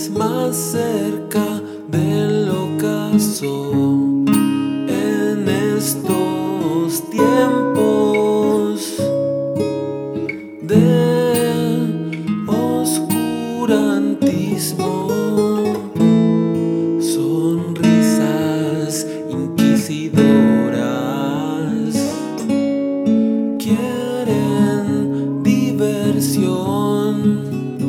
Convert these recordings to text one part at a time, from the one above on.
vez más cerca del ocaso en estos tiempos de oscurantismo. Sonrisas inquisidoras quieren diversión.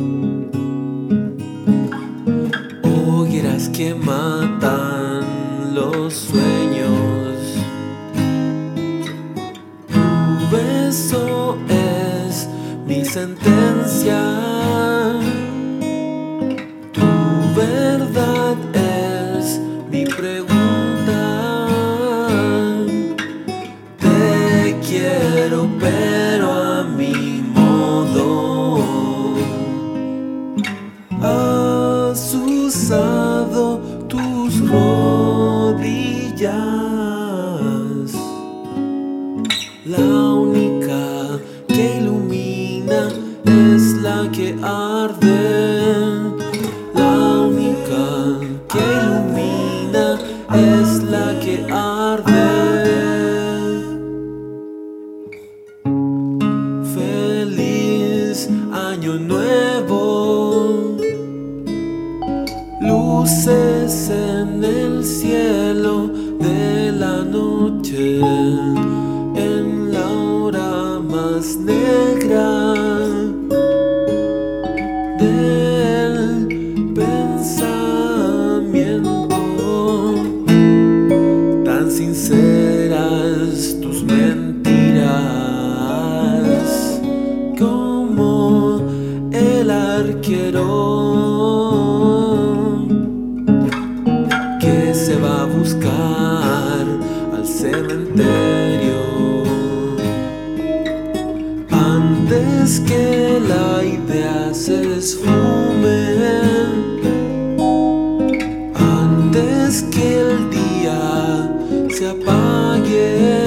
Hogueras que matan los sueños. Tu beso es mi sentencia. Tu verdad es mi pregunta. Te quiero, pero a mi modo. Has usado tus rodillas, la única que ilumina es la que arde. La única que ilumina es la que arde. Feliz año nuevo. Luces en el cielo de la noche, en la hora más negra del pensamiento. Tan sinceras tus mentiras como el arquero que se va a buscar al cementerio antes que la idea se esfume, antes que el día se apague.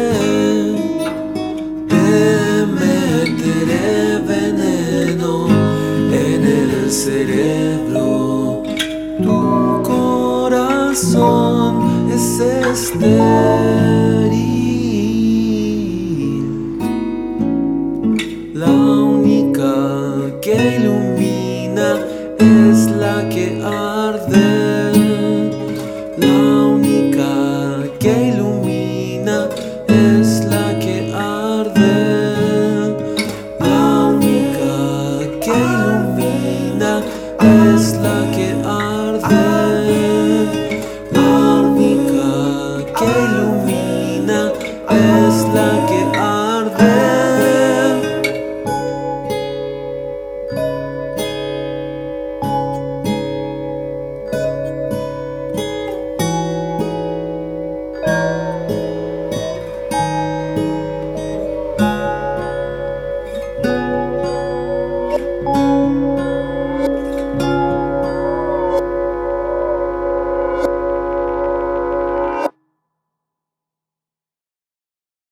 Te meteré veneno en el cerebro. Tu corazón es estéril.